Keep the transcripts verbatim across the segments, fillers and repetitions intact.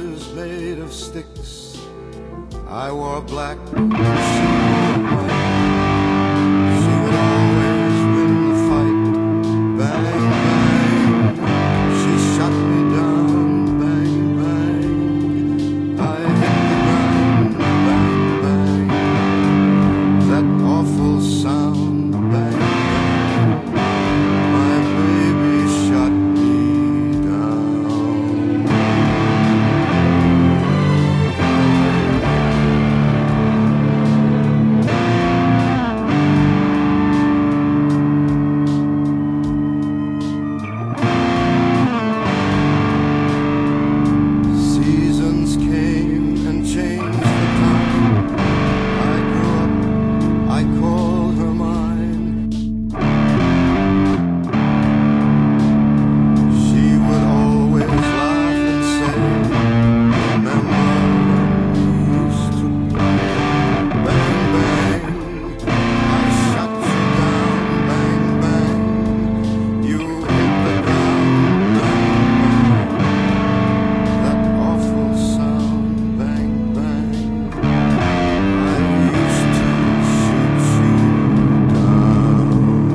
shoulders made of sticks. I wore black, she wore white. She would always win the fight. Bang, bang, she shot me down. Bang, bang, I hit the ground. Bang, bang, that awful sound. Bang, bang, my baby shot me down. Seasons came and changed the time. I grew up, I called her mine. She would always laugh and say, remember when we used to play? Bang, bang, I shot you down. Bang, bang, you hit the ground. Bang, bang, that awful sound. Bang, bang, I used to shoot you down.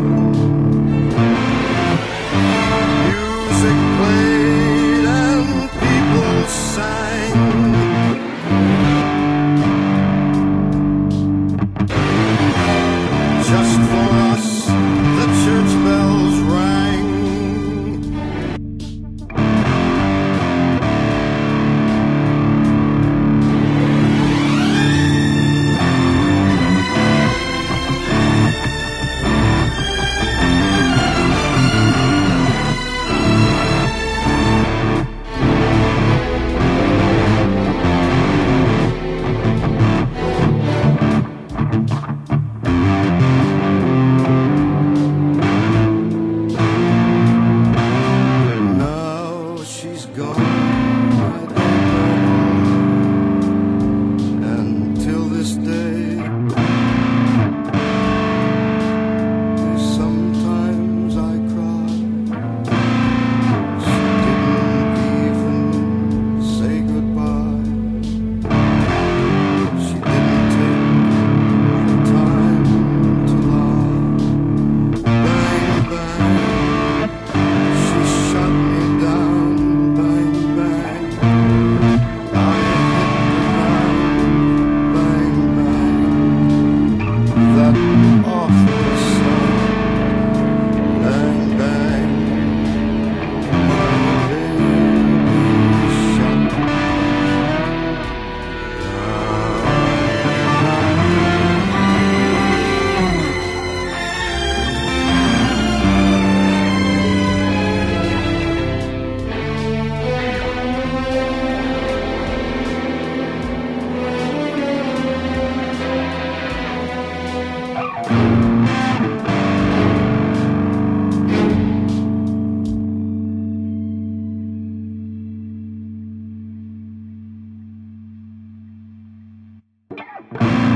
Music played and people sang. Just for us, the church bells rang. Now she's gone, I don't know. And till this day, sometimes I cry. She didn't even say goodbye. She didn't take the time to lie. Bang, bang, she shot me down. Bang, bang, I hit the ground. Bang, bang, that awful sound. Bang, bang, my baby shot me down. Thank you.